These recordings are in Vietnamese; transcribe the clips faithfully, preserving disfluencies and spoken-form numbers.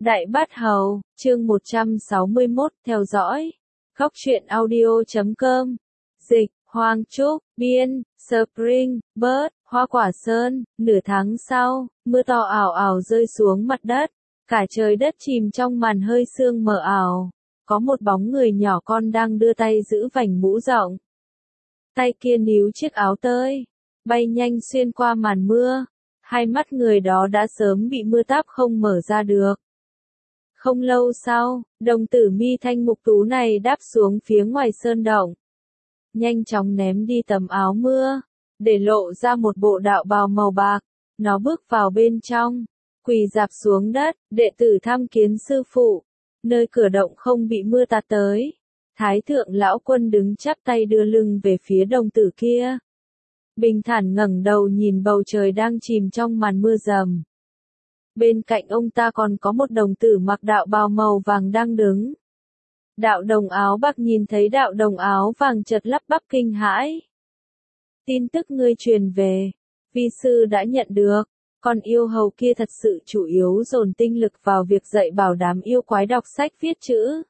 Đại Bát Hầu, chương một trăm sáu mươi mốt, theo dõi. Góc truyện audio chấm com. Dịch, Hoàng Trúc, biên, Spring, Bird, Hoa Quả Sơn. Nửa tháng sau, mưa to ảo ảo rơi xuống mặt đất. Cả trời đất chìm trong màn hơi sương mờ ảo. Có một bóng người nhỏ con đang đưa tay giữ vành mũ rộng. Tay kia níu chiếc áo tơi, bay nhanh xuyên qua màn mưa. Hai mắt người đó đã sớm bị mưa táp không mở ra được. Không lâu sau, đồng tử mi thanh mục tú này đáp xuống phía ngoài sơn động. Nhanh chóng ném đi tấm áo mưa, để lộ ra một bộ đạo bào màu bạc. Nó bước vào bên trong, quỳ rạp xuống đất, đệ tử tham kiến sư phụ. Nơi cửa động không bị mưa tạt tới. Thái thượng lão quân đứng chắp tay đưa lưng về phía đồng tử kia. Bình thản ngẩng đầu nhìn bầu trời đang chìm trong màn mưa rầm. Bên cạnh ông ta còn có một đồng tử mặc đạo bào màu vàng đang đứng. Đạo đồng áo bạc nhìn thấy đạo đồng áo vàng chợt lắp bắp kinh hãi. Tin tức ngươi truyền về, vi sư đã nhận được, còn yêu hầu kia thật sự chủ yếu dồn tinh lực vào việc dạy bảo đám yêu quái đọc sách viết chữ.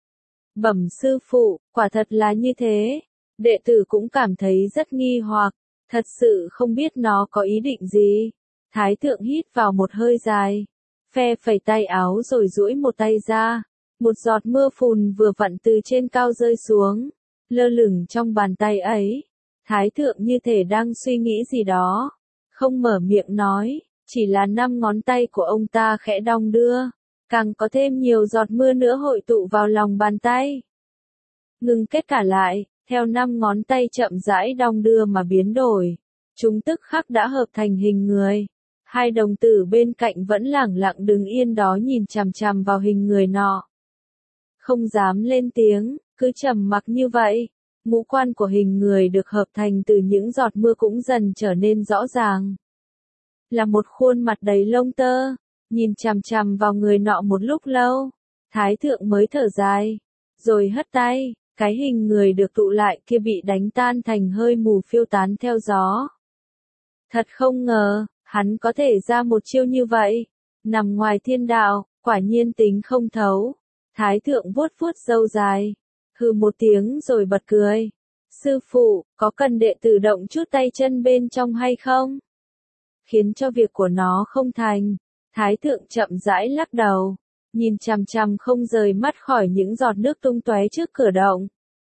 Bẩm sư phụ, quả thật là như thế. Đệ tử cũng cảm thấy rất nghi hoặc, thật sự không biết nó có ý định gì. Thái thượng hít vào một hơi dài, phe phẩy tay áo rồi duỗi một tay ra. Một giọt mưa phùn vừa vặn từ trên cao rơi xuống, lơ lửng trong bàn tay ấy. Thái thượng như thể đang suy nghĩ gì đó, không mở miệng nói, chỉ là năm ngón tay của ông ta khẽ đong đưa, càng có thêm nhiều giọt mưa nữa hội tụ vào lòng bàn tay. Ngừng kết cả lại, theo năm ngón tay chậm rãi đong đưa mà biến đổi, chúng tức khắc đã hợp thành hình người. Hai đồng tử bên cạnh vẫn lẳng lặng đứng yên đó nhìn chằm chằm vào hình người nọ. Không dám lên tiếng, cứ trầm mặc như vậy. Ngũ quan của hình người được hợp thành từ những giọt mưa cũng dần trở nên rõ ràng. Là một khuôn mặt đầy lông tơ, nhìn chằm chằm vào người nọ một lúc lâu. Thái thượng mới thở dài, rồi hất tay, cái hình người được tụ lại kia bị đánh tan thành hơi mù phiêu tán theo gió. Thật không ngờ, hắn có thể ra một chiêu như vậy, nằm ngoài thiên đạo, quả nhiên tính không thấu. Thái thượng vuốt vuốt râu dài, hừ một tiếng rồi bật cười. Sư phụ, có cần đệ tử động chút tay chân bên trong hay không? Khiến cho việc của nó không thành. Thái thượng chậm rãi lắc đầu, nhìn chằm chằm không rời mắt khỏi những giọt nước tung tóe trước cửa động.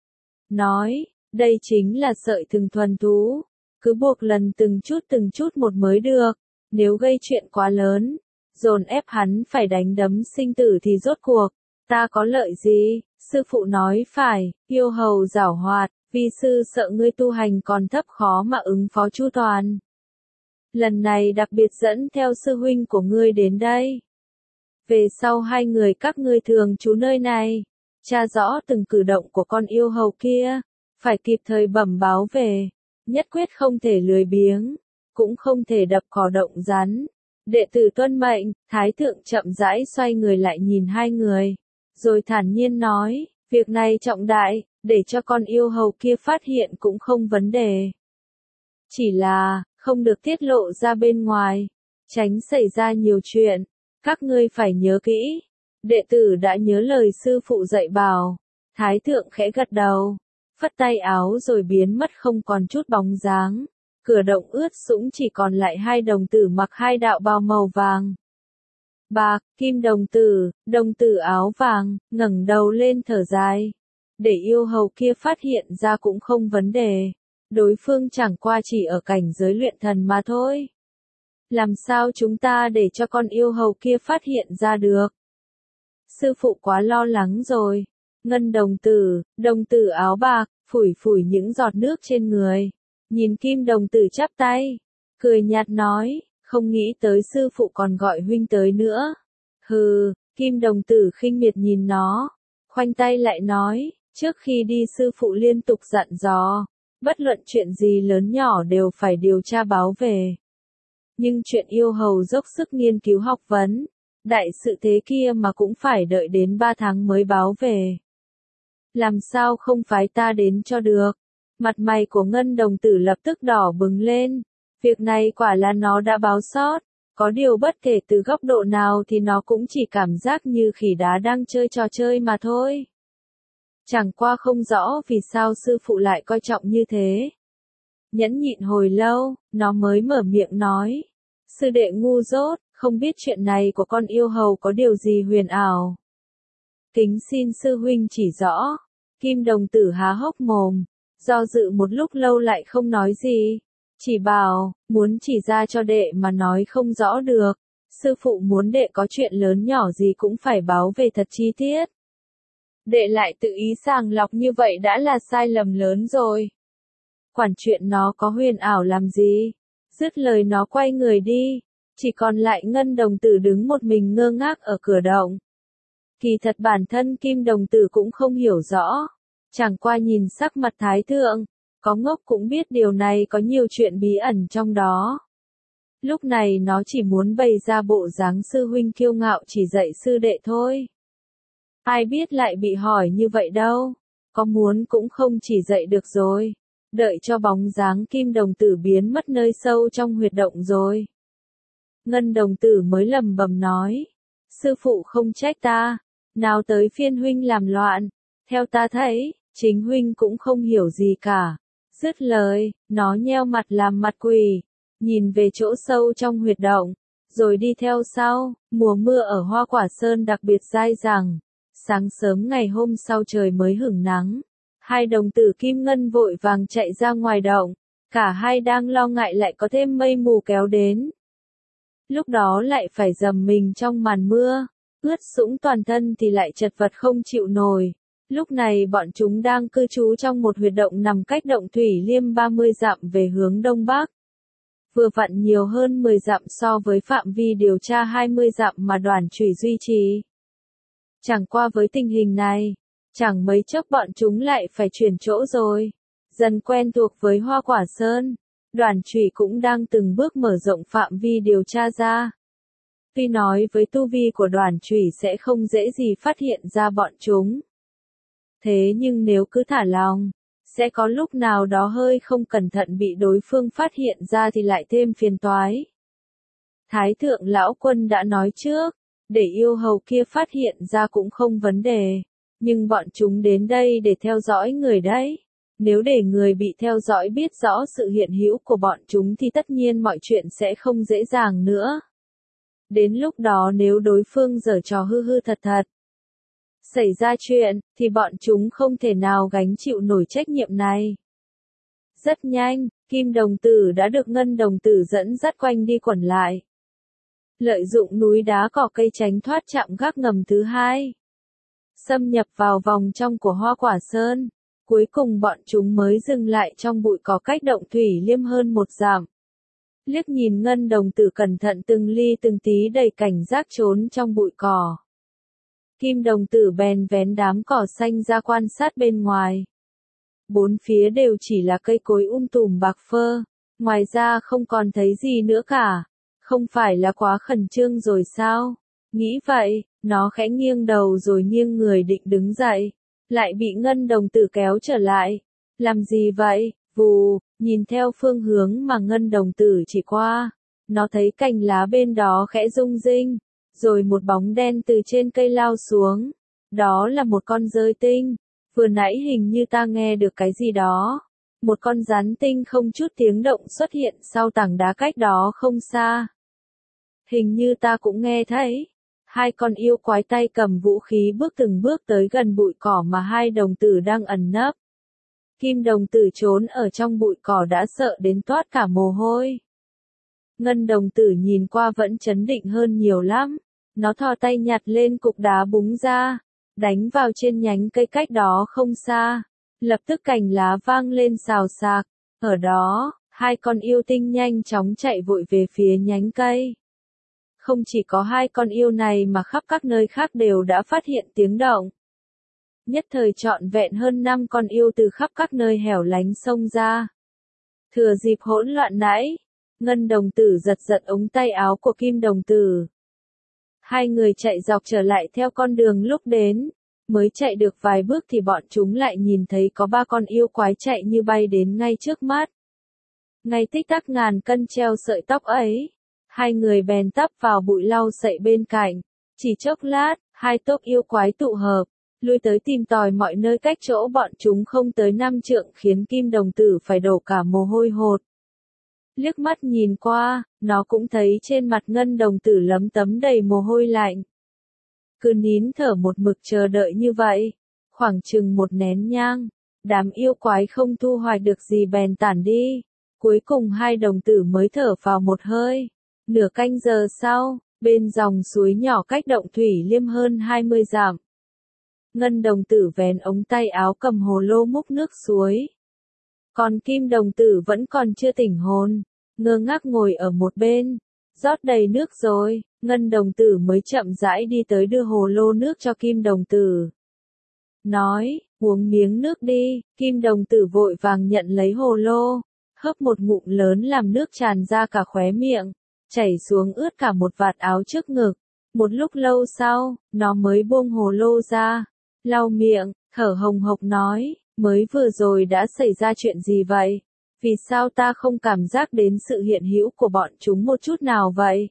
Nói, đây chính là sợi thừng thuần thú, cứ buộc lần từng chút từng chút một mới được. Nếu gây chuyện quá lớn, dồn ép hắn phải đánh đấm sinh tử thì rốt cuộc, ta có lợi gì? Sư phụ nói phải, yêu hầu giảo hoạt, vi sư sợ ngươi tu hành còn thấp khó mà ứng phó chu toàn. Lần này đặc biệt dẫn theo sư huynh của ngươi đến đây. Về sau hai người các ngươi thường trú nơi này, tra rõ từng cử động của con yêu hầu kia, phải kịp thời bẩm báo về, nhất quyết không thể lười biếng, cũng không thể đập cỏ động rắn. Đệ tử tuân mệnh. Thái thượng chậm rãi xoay người lại nhìn hai người, rồi thản nhiên nói, việc này trọng đại, để cho con yêu hầu kia phát hiện cũng không vấn đề. Chỉ là, không được tiết lộ ra bên ngoài, tránh xảy ra nhiều chuyện, các ngươi phải nhớ kỹ. Đệ tử đã nhớ lời sư phụ dạy bảo. Thái thượng khẽ gật đầu, phất tay áo rồi biến mất không còn chút bóng dáng. Cửa động ướt sũng chỉ còn lại hai đồng tử mặc hai đạo bào màu vàng. Bạc, kim đồng tử, đồng tử áo vàng, ngẩng đầu lên thở dài. Để yêu hầu kia phát hiện ra cũng không vấn đề. Đối phương chẳng qua chỉ ở cảnh giới luyện thần mà thôi. Làm sao chúng ta để cho con yêu hầu kia phát hiện ra được? Sư phụ quá lo lắng rồi. Ngân đồng tử, đồng tử áo bạc, phủi phủi những giọt nước trên người. Nhìn kim đồng tử chắp tay, cười nhạt nói, không nghĩ tới sư phụ còn gọi huynh tới nữa. Hừ, kim đồng tử khinh miệt nhìn nó, khoanh tay lại nói, trước khi đi sư phụ liên tục dặn dò, bất luận chuyện gì lớn nhỏ đều phải điều tra báo về. Nhưng chuyện yêu hầu dốc sức nghiên cứu học vấn, đại sự thế kia mà cũng phải đợi đến ba tháng mới báo về. Làm sao không phái ta đến cho được? Mặt mày của ngân đồng tử lập tức đỏ bừng lên. Việc này quả là nó đã báo sót. Có điều bất kể từ góc độ nào thì nó cũng chỉ cảm giác như khỉ đá đang chơi trò chơi mà thôi. Chẳng qua không rõ vì sao sư phụ lại coi trọng như thế. Nhẫn nhịn hồi lâu, nó mới mở miệng nói. Sư đệ ngu dốt, không biết chuyện này của con yêu hầu có điều gì huyền ảo. Kính xin sư huynh chỉ rõ. Kim đồng tử há hốc mồm, do dự một lúc lâu lại không nói gì. Chỉ bảo, muốn chỉ ra cho đệ mà nói không rõ được. Sư phụ muốn đệ có chuyện lớn nhỏ gì cũng phải báo về thật chi tiết. Đệ lại tự ý sàng lọc như vậy đã là sai lầm lớn rồi. Quản chuyện nó có huyền ảo làm gì? Dứt lời nó quay người đi. Chỉ còn lại Ngân đồng tử đứng một mình ngơ ngác ở cửa động. Kỳ thật bản thân Kim đồng tử cũng không hiểu rõ. Chẳng qua nhìn sắc mặt thái thượng, có ngốc cũng biết điều này có nhiều chuyện bí ẩn trong đó. Lúc này nó chỉ muốn bày ra bộ dáng sư huynh kiêu ngạo chỉ dạy sư đệ thôi. Ai biết lại bị hỏi như vậy đâu. Có muốn cũng không chỉ dạy được rồi. Đợi cho bóng dáng Kim đồng tử biến mất nơi sâu trong huyệt động rồi. Ngân đồng tử mới lầm bầm nói. Sư phụ không trách ta. Nào tới phiên huynh làm loạn. Theo ta thấy, chính huynh cũng không hiểu gì cả. Dứt lời, nó nheo mặt làm mặt quỷ. Nhìn về chỗ sâu trong huyệt động. Rồi đi theo sau. Mùa mưa ở Hoa Quả Sơn đặc biệt dai dẳng. Sáng sớm ngày hôm sau trời mới hửng nắng. Hai đồng tử Kim Ngân vội vàng chạy ra ngoài động. Cả hai đang lo ngại lại có thêm mây mù kéo đến. Lúc đó lại phải dầm mình trong màn mưa. Ướt sũng toàn thân thì lại chật vật không chịu nổi. Lúc này bọn chúng đang cư trú trong một huyệt động nằm cách động Thủy Liêm ba mươi dặm về hướng đông bắc. Vừa vặn nhiều hơn mười dặm so với phạm vi điều tra hai mươi dặm mà Đoàn Chủy duy trì. Chẳng qua với tình hình này, chẳng mấy chốc bọn chúng lại phải chuyển chỗ rồi. Dần quen thuộc với Hoa Quả Sơn, Đoàn Chủy cũng đang từng bước mở rộng phạm vi điều tra ra. Tuy nói với tu vi của Đoàn Chủy sẽ không dễ gì phát hiện ra bọn chúng. Thế nhưng nếu cứ thả lòng, sẽ có lúc nào đó hơi không cẩn thận bị đối phương phát hiện ra thì lại thêm phiền toái. Thái thượng lão quân đã nói trước, để yêu hầu kia phát hiện ra cũng không vấn đề. Nhưng bọn chúng đến đây để theo dõi người đấy. Nếu để người bị theo dõi biết rõ sự hiện hữu của bọn chúng thì tất nhiên mọi chuyện sẽ không dễ dàng nữa. Đến lúc đó nếu đối phương giở trò hư hư thật thật, xảy ra chuyện, thì bọn chúng không thể nào gánh chịu nổi trách nhiệm này. Rất nhanh, Kim đồng tử đã được Ngân đồng tử dẫn dắt quanh đi quẩn lại. Lợi dụng núi đá cỏ cây tránh thoát trạm gác ngầm thứ hai. Xâm nhập vào vòng trong của Hoa Quả Sơn. Cuối cùng bọn chúng mới dừng lại trong bụi cỏ cách động Thủy Liêm hơn một dặm. Liếc nhìn Ngân đồng tử cẩn thận từng ly từng tí đầy cảnh giác trốn trong bụi cỏ. Kim đồng tử bèn vén đám cỏ xanh ra quan sát bên ngoài. Bốn phía đều chỉ là cây cối um tùm bạc phơ, ngoài ra không còn thấy gì nữa cả. Không phải là quá khẩn trương rồi sao? Nghĩ vậy, nó khẽ nghiêng đầu rồi nghiêng người định đứng dậy. Lại bị Ngân đồng tử kéo trở lại. Làm gì vậy? Vù, nhìn theo phương hướng mà Ngân đồng tử chỉ qua. Nó thấy cành lá bên đó khẽ rung rinh. Rồi một bóng đen từ trên cây lao xuống. Đó là một con dơi tinh. Vừa nãy hình như ta nghe được cái gì đó. Một con rắn tinh không chút tiếng động xuất hiện sau tảng đá cách đó không xa. Hình như ta cũng nghe thấy. Hai con yêu quái tay cầm vũ khí bước từng bước tới gần bụi cỏ mà hai đồng tử đang ẩn nấp. Kim đồng tử trốn ở trong bụi cỏ đã sợ đến toát cả mồ hôi. Ngân đồng tử nhìn qua vẫn trấn định hơn nhiều lắm. Nó thò tay nhặt lên cục đá búng ra, đánh vào trên nhánh cây cách đó không xa. Lập tức cành lá vang lên xào xạc. Ở đó, hai con yêu tinh nhanh chóng chạy vội về phía nhánh cây. Không chỉ có hai con yêu này mà khắp các nơi khác đều đã phát hiện tiếng động. Nhất thời trọn vẹn hơn năm con yêu từ khắp các nơi hẻo lánh xông ra. Thừa dịp hỗn loạn nãy, Ngân đồng tử giật giật ống tay áo của Kim đồng tử. Hai người chạy dọc trở lại theo con đường lúc đến. Mới chạy được vài bước thì bọn chúng lại nhìn thấy có ba con yêu quái chạy như bay đến ngay trước mắt. Ngay tích tắc ngàn cân treo sợi tóc ấy. Hai người bèn tấp vào bụi lau sậy bên cạnh. Chỉ chốc lát, hai tốp yêu quái tụ hợp, lui tới tìm tòi mọi nơi cách chỗ bọn chúng không tới năm trượng khiến Kim Đồng Tử phải đổ cả mồ hôi hột. Liếc mắt nhìn qua, nó cũng thấy trên mặt Ngân Đồng Tử lấm tấm đầy mồ hôi lạnh. Cứ nín thở một mực chờ đợi như vậy, khoảng chừng một nén nhang, đám yêu quái không thu hoạch được gì bèn tản đi. Cuối cùng hai đồng tử mới thở vào một hơi. Nửa canh giờ sau, bên dòng suối nhỏ cách động Thủy Liêm hơn hai mươi dặm. Ngân Đồng Tử vén ống tay áo cầm hồ lô múc nước suối. Còn Kim Đồng Tử vẫn còn chưa tỉnh hồn, ngơ ngác ngồi ở một bên. Rót đầy nước rồi, Ngân Đồng Tử mới chậm rãi đi tới đưa hồ lô nước cho Kim Đồng Tử. Nói, uống miếng nước đi. Kim Đồng Tử vội vàng nhận lấy hồ lô, hớp một ngụm lớn làm nước tràn ra cả khóe miệng, chảy xuống ướt cả một vạt áo trước ngực. Một lúc lâu sau, nó mới buông hồ lô ra, lau miệng, thở hồng hộc nói, mới vừa rồi đã xảy ra chuyện gì vậy? Vì sao ta không cảm giác đến sự hiện hữu của bọn chúng một chút nào vậy?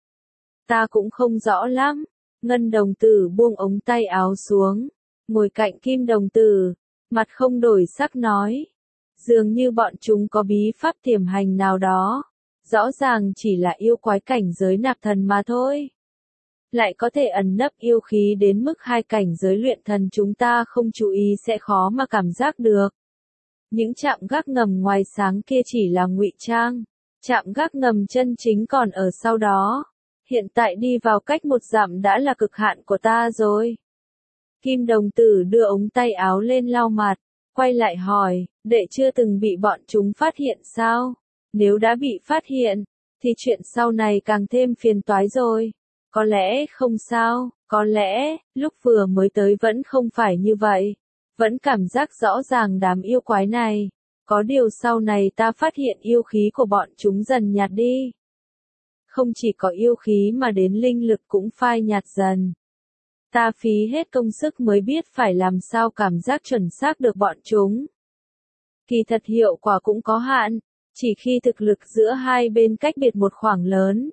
Ta cũng không rõ lắm. Ngân Đồng Tử buông ống tay áo xuống, ngồi cạnh Kim Đồng Tử, mặt không đổi sắc nói. Dường như bọn chúng có bí pháp tiềm hành nào đó. Rõ ràng chỉ là yêu quái cảnh giới nạp thần mà thôi. Lại có thể ẩn nấp yêu khí đến mức hai cảnh giới luyện thần chúng ta không chú ý sẽ khó mà cảm giác được. Những trạm gác ngầm ngoài sáng kia chỉ là ngụy trang. Trạm gác ngầm chân chính còn ở sau đó. Hiện tại đi vào cách một dặm đã là cực hạn của ta rồi. Kim Đồng Tử đưa ống tay áo lên lau mặt, quay lại hỏi, đệ chưa từng bị bọn chúng phát hiện sao? Nếu đã bị phát hiện, thì chuyện sau này càng thêm phiền toái rồi. Có lẽ không sao, có lẽ, lúc vừa mới tới vẫn không phải như vậy. Vẫn cảm giác rõ ràng đám yêu quái này. Có điều sau này ta phát hiện yêu khí của bọn chúng dần nhạt đi. Không chỉ có yêu khí mà đến linh lực cũng phai nhạt dần. Ta phí hết công sức mới biết phải làm sao cảm giác chuẩn xác được bọn chúng. Kỳ thật hiệu quả cũng có hạn, chỉ khi thực lực giữa hai bên cách biệt một khoảng lớn.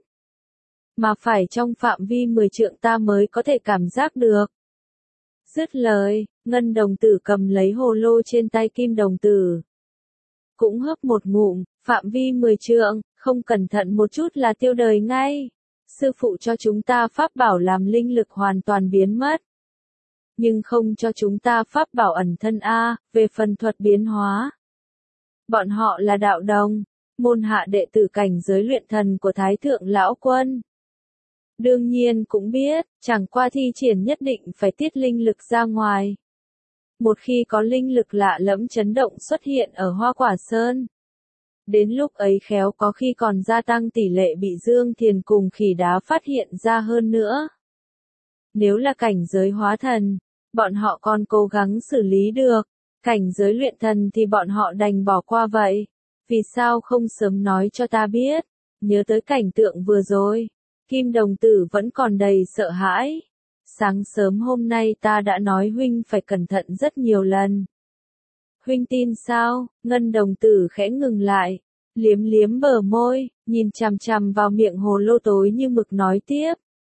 Mà phải trong phạm vi mười trượng ta mới có thể cảm giác được. Dứt lời, Ngân Đồng Tử cầm lấy hồ lô trên tay Kim Đồng Tử. Cũng hớp một ngụm, phạm vi mười trượng, không cẩn thận một chút là tiêu đời ngay. Sư phụ cho chúng ta pháp bảo làm linh lực hoàn toàn biến mất. Nhưng không cho chúng ta pháp bảo ẩn thân A, về phần thuật biến hóa. Bọn họ là đạo đồng, môn hạ đệ tử cảnh giới luyện thần của Thái Thượng Lão Quân. Đương nhiên cũng biết, chẳng qua thi triển nhất định phải tiết linh lực ra ngoài. Một khi có linh lực lạ lẫm chấn động xuất hiện ở Hoa Quả Sơn. Đến lúc ấy khéo có khi còn gia tăng tỷ lệ bị Dương Thiền cùng Khỉ Đá phát hiện ra hơn nữa. Nếu là cảnh giới hóa thần, bọn họ còn cố gắng xử lý được. Cảnh giới luyện thần thì bọn họ đành bỏ qua vậy. Vì sao không sớm nói cho ta biết? Nhớ tới cảnh tượng vừa rồi, Kim Đồng Tử vẫn còn đầy sợ hãi. Sáng sớm hôm nay ta đã nói huynh phải cẩn thận rất nhiều lần. Huynh tin sao? Ngân Đồng Tử khẽ ngừng lại, liếm liếm bờ môi, nhìn chằm chằm vào miệng hồ lô tối như mực nói tiếp.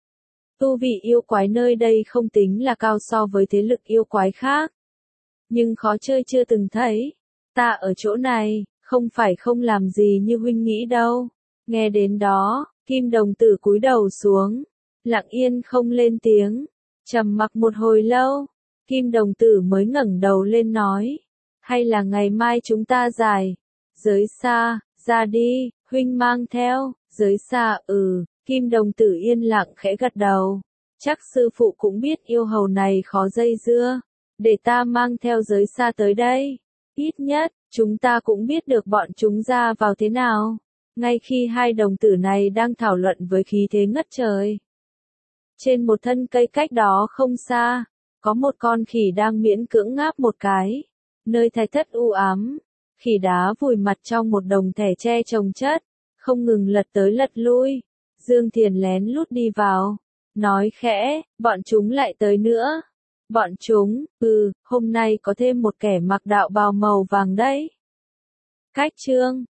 Tu vị yêu quái nơi đây không tính là cao so với thế lực yêu quái khác. Nhưng khó chơi chưa từng thấy. Ta ở chỗ này, không phải không làm gì như huynh nghĩ đâu. Nghe đến đó, Kim Đồng Tử cúi đầu xuống, lặng yên không lên tiếng, trầm mặc một hồi lâu, Kim Đồng Tử mới ngẩng đầu lên nói, hay là ngày mai chúng ta giải, giới xa, ra đi, huynh mang theo, giới xa, ừ, Kim Đồng Tử yên lặng khẽ gật đầu, chắc sư phụ cũng biết yêu hầu này khó dây dưa, để ta mang theo giới xa tới đây, ít nhất, chúng ta cũng biết được bọn chúng ra vào thế nào. Ngay khi hai đồng tử này đang thảo luận với khí thế ngất trời. Trên một thân cây cách đó không xa, có một con khỉ đang miễn cưỡng ngáp một cái. Nơi thạch thất u ám, khỉ đá vùi mặt trong một đồng thẻ tre chồng chất, không ngừng lật tới lật lui. Dương Thiền lén lút đi vào, nói khẽ, bọn chúng lại tới nữa. Bọn chúng, ừ, hôm nay có thêm một kẻ mặc đạo bào màu vàng đấy. Cách chương